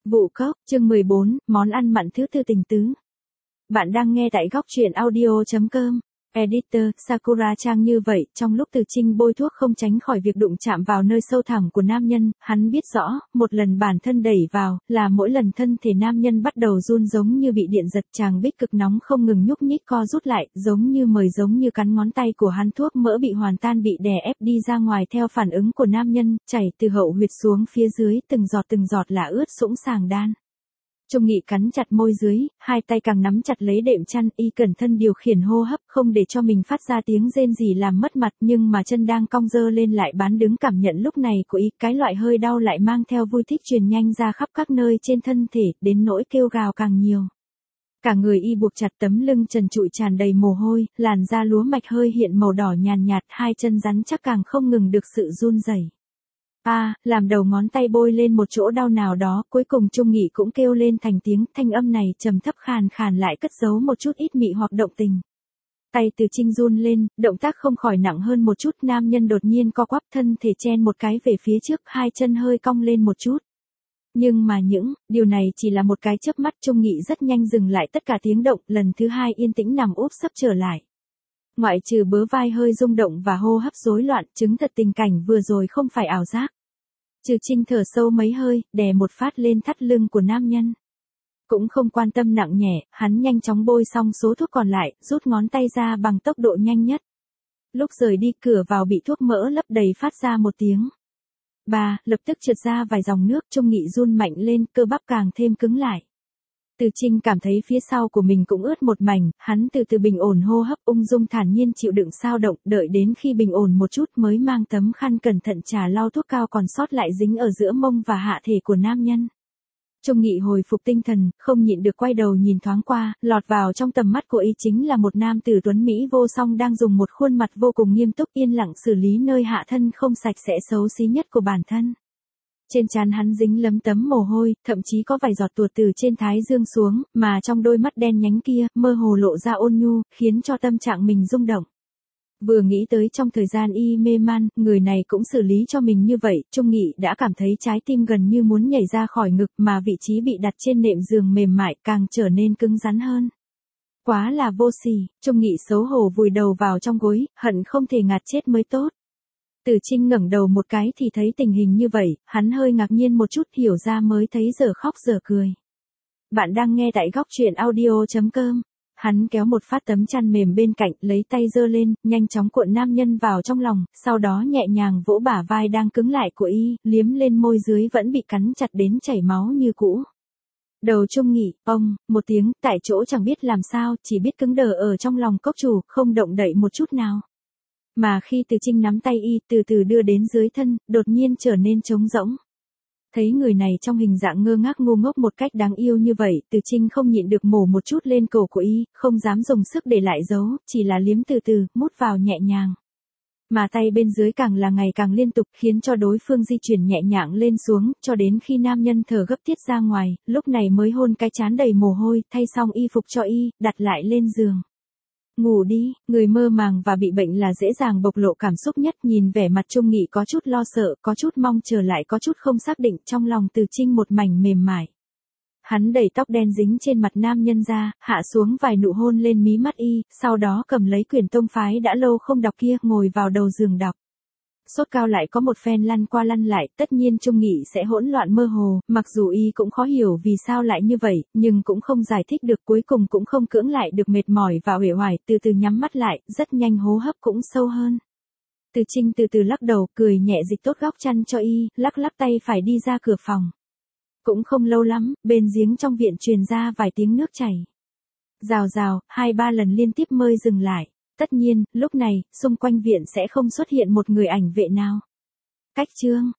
Vụ cốc, chương 14, món ăn mặn thứ tư tình tứ. Bạn đang nghe tại góc truyện audio.com. Editor, Sakura Trang như vậy, trong lúc Từ Trinh bôi thuốc không tránh khỏi việc đụng chạm vào nơi sâu thẳm của nam nhân, hắn biết rõ, một lần bản thân đẩy vào, là mỗi lần thân thể nam nhân bắt đầu run giống như bị điện giật, chàng bích cực nóng không ngừng nhúc nhích co rút lại, giống như cắn ngón tay của hắn, thuốc mỡ bị hoàn tan bị đè ép đi ra ngoài theo phản ứng của nam nhân, chảy từ hậu huyệt xuống phía dưới, từng giọt là ướt sũng sàng đan. Trung Nghị cắn chặt môi dưới, hai tay càng nắm chặt lấy đệm chăn, y cẩn thân điều khiển hô hấp, không để cho mình phát ra tiếng rên rỉ làm mất mặt, nhưng mà chân đang cong dơ lên lại bán đứng cảm nhận lúc này của y, cái loại hơi đau lại mang theo vui thích truyền nhanh ra khắp các nơi trên thân thể, đến nỗi kêu gào càng nhiều. Cả người y buộc chặt, tấm lưng trần trụi tràn đầy mồ hôi, làn da lúa mạch hơi hiện màu đỏ nhàn nhạt, hai chân rắn chắc càng không ngừng được sự run rẩy. Làm đầu ngón tay bôi lên một chỗ đau nào đó, cuối cùng Trung Nghị cũng kêu lên thành tiếng, thanh âm này trầm thấp khàn khàn lại cất giấu một chút ít mị hoặc động tình. Tay Từ Trinh run lên, động tác không khỏi nặng hơn một chút, nam nhân đột nhiên co quắp thân thể chen một cái về phía trước, hai chân hơi cong lên một chút. Nhưng mà điều này chỉ là một cái chớp mắt, Trung Nghị rất nhanh dừng lại tất cả tiếng động, lần thứ hai yên tĩnh nằm úp sấp trở lại. Ngoại trừ bớ vai hơi rung động và hô hấp rối loạn, chứng thật tình cảnh vừa rồi không phải ảo giác. Từ Trinh thở sâu mấy hơi, đè một phát lên thắt lưng của nam nhân. Cũng không quan tâm nặng nhẹ, hắn nhanh chóng bôi xong số thuốc còn lại, rút ngón tay ra bằng tốc độ nhanh nhất. Lúc rời đi, cửa vào bị thuốc mỡ lấp đầy phát ra một tiếng. Lập tức trượt ra vài dòng nước, Trung Nghị run mạnh lên, cơ bắp càng thêm cứng lại. Từ Trinh cảm thấy phía sau của mình cũng ướt một mảnh, hắn từ từ bình ổn hô hấp, ung dung thản nhiên chịu đựng xao động, đợi đến khi bình ổn một chút mới mang tấm khăn cẩn thận trà lau thuốc cao còn sót lại dính ở giữa mông và hạ thể của nam nhân. Trung Nghị hồi phục tinh thần, không nhịn được quay đầu nhìn thoáng qua, lọt vào trong tầm mắt của y chính là một nam tử tuấn Mỹ vô song đang dùng một khuôn mặt vô cùng nghiêm túc yên lặng xử lý nơi hạ thân không sạch sẽ xấu xí nhất của bản thân. Trên trán hắn dính lấm tấm mồ hôi, thậm chí có vài giọt tuột từ trên thái dương xuống, mà trong đôi mắt đen nhánh kia, mơ hồ lộ ra ôn nhu, khiến cho tâm trạng mình rung động. Vừa nghĩ tới trong thời gian y mê man, người này cũng xử lý cho mình như vậy, Trung Nghị đã cảm thấy trái tim gần như muốn nhảy ra khỏi ngực, mà vị trí bị đặt trên nệm giường mềm mại càng trở nên cứng rắn hơn. Quá là vô sỉ, Trung Nghị xấu hổ vùi đầu vào trong gối, hận không thể ngạt chết mới tốt. Từ Trinh ngẩng đầu một cái thì thấy tình hình như vậy, hắn hơi ngạc nhiên một chút, hiểu ra mới thấy giờ khóc giờ cười. Bạn đang nghe tại góc truyện audio.com. Hắn kéo một phát tấm chăn mềm bên cạnh, lấy tay giơ lên, nhanh chóng cuộn nam nhân vào trong lòng, sau đó nhẹ nhàng vỗ bả vai đang cứng lại của y, liếm lên môi dưới vẫn bị cắn chặt đến chảy máu như cũ. Đầu Trung Nghị, một tiếng, tại chỗ chẳng biết làm sao, chỉ biết cứng đờ ở trong lòng cốc chủ, không động đậy một chút nào. Mà khi Từ Trinh nắm tay y từ từ đưa đến dưới thân, đột nhiên trở nên trống rỗng. Thấy người này trong hình dạng ngơ ngác ngu ngốc một cách đáng yêu như vậy, Từ Trinh không nhịn được mổ một chút lên cổ của y, không dám dùng sức để lại giấu, chỉ là liếm từ từ, mút vào nhẹ nhàng. Mà tay bên dưới càng là ngày càng liên tục, khiến cho đối phương di chuyển nhẹ nhàng lên xuống, cho đến khi nam nhân thở gấp tiết ra ngoài, lúc này mới hôn cái trán đầy mồ hôi, thay xong y phục cho y, đặt lại lên giường. Ngủ đi, người mơ màng và bị bệnh là dễ dàng bộc lộ cảm xúc nhất, nhìn vẻ mặt Trung Nghị có chút lo sợ, có chút mong chờ lại có chút không xác định, trong lòng Từ Trinh một mảnh mềm mại. Hắn đẩy tóc đen dính trên mặt nam nhân ra, hạ xuống vài nụ hôn lên mí mắt y, sau đó cầm lấy quyển tông phái đã lâu không đọc kia, ngồi vào đầu giường đọc. Sốt cao lại có một phen lăn qua lăn lại, tất nhiên Trung Nghị sẽ hỗn loạn mơ hồ, mặc dù y cũng khó hiểu vì sao lại như vậy, nhưng cũng không giải thích được, cuối cùng cũng không cưỡng lại được mệt mỏi và uể oải, từ từ nhắm mắt lại, rất nhanh hô hấp cũng sâu hơn. Từ Trinh từ từ lắc đầu, cười nhẹ dịch tốt góc chăn cho y, lắc lắc tay phải đi ra cửa phòng. Cũng không lâu lắm, bên giếng trong viện truyền ra vài tiếng nước chảy. Rào rào, 2-3 lần liên tiếp mới dừng lại. Tất nhiên, lúc này, xung quanh viện sẽ không xuất hiện một người ảnh vệ nào. Cách chương,